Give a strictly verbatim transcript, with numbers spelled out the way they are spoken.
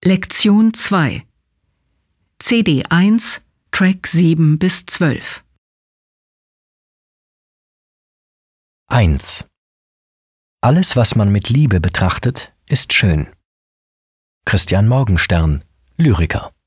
Lektion zwei C D eins, Track sieben bis zwölf. eins. Alles, was man mit Liebe betrachtet, ist schön. Christian Morgenstern, Lyriker.